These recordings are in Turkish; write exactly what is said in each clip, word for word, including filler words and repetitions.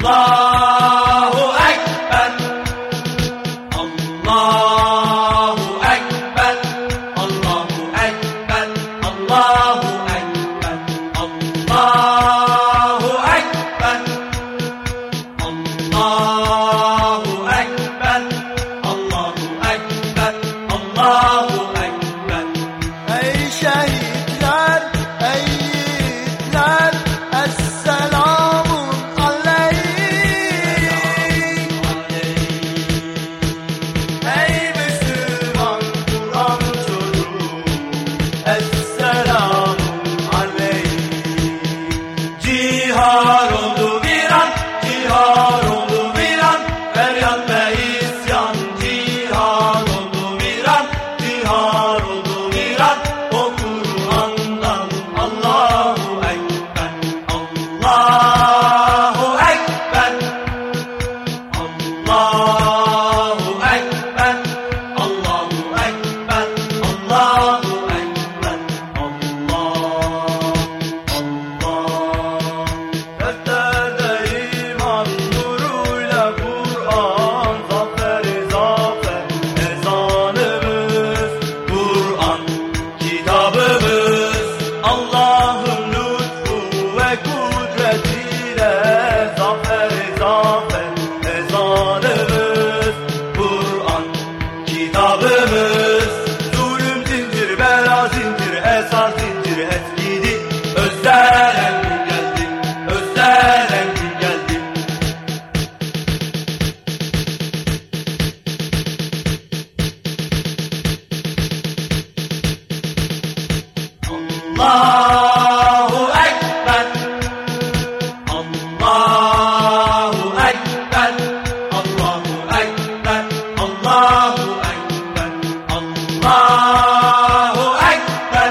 Allahu Ekber, Allahu Ekber, Allahu Ekber, Allahu Ekber, Allahu Ekber, Allahu Ekber, Allahu Ekber, Allahu Ekber. Ey şehitler, ey yiğitler, Esselamun aleyh. Ey Müslüman Kur'an çocuğu, Esselamun aleyh. Cihar oldu bir an, cihar oldu bir an, feryat ve isyan. Cihar oldu bir an, cihar oldu bir an, o Kur'an'dan. Allahu Ekber, Allahu Ekber, Allahu Ekber, Allahu Ekber, Allahu Ekber, Allah, Allah. Defterde iman nuruyla Kur'an, zaferi zafer ezanımız. Kur'an kitabımız, Allah'ın lütfu ve kudretiyle zaferi zafer ezanımız. Kur'an kitabımız. Zulüm zincir, bela zincir, esar zincir eskidi. Özden geldi, özden geldi. Allahu Ekber, Allahu Ekber, Allahu Ekber, Allahu Ekber, Allahu Ekber,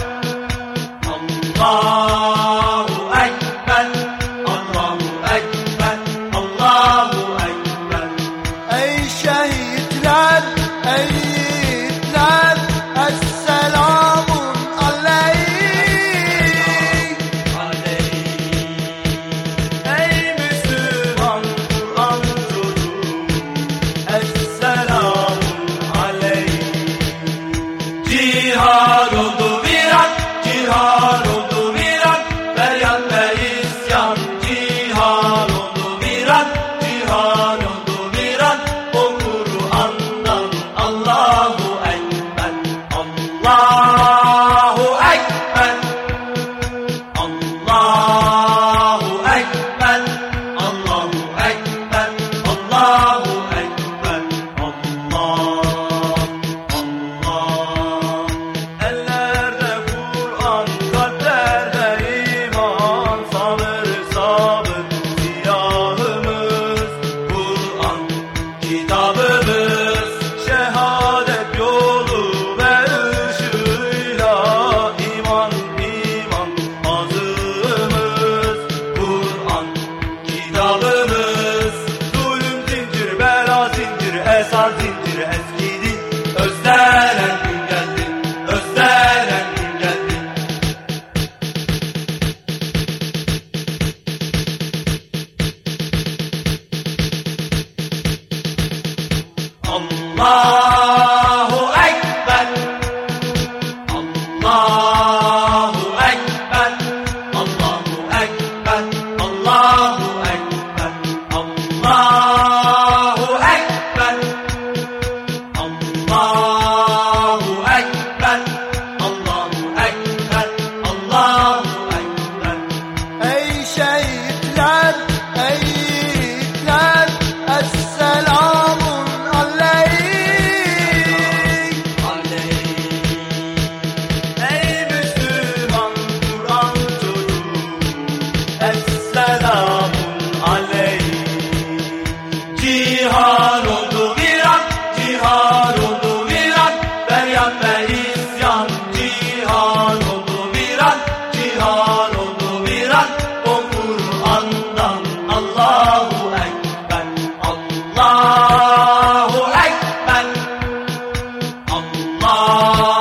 Allahu Ekber, Allahu Ekber, Allahu Ekber. Ey şehitler, ey yiğitler, Esselamun aleyh. Ey Müslüman Kur'an çocuğu, Esselamun aleyh. Cihar oldu bir an, cihar oldu bir an, feryat ve isyan. Cihar oldu bir an, cihar oldu bir an, o Kur'an'dan. Allahu Ekber, Allahu Ekber, Allahu Ekber, Allahu Ekber, Allahu Ekber, Allah, Allah. Ellerde Kur'an, kalplerde iman, sabır sabır siyahımız. Kur'an kitabımız, Şehadet yolu ve ışığıyla iman iman azığımız. Kur'an kitabımız. Zulüm zincir, bela zincir, esar zincir eskidi. Özlenen gün geldi, özlenen gün geldi. Allahu Ekber, Allahu Ekber, Allahu Ekber, Allahu Ekber, Allahu Ekber, Allahu Ekber, Allahu Ekber, Allahu Ekber. Ey şehitler, ey yiğitler, Esselamun aleyh. Ey Müslüman Kur'an çocuğu, Esselamun aleyh. Cihar oldu bir an, cihar oldu bir an, feryat ve isyan. Cihar oldu bir an, cihar oldu bir an, o Kur'an'dan. Allahu Ekber, Allahu Ekber, Allah.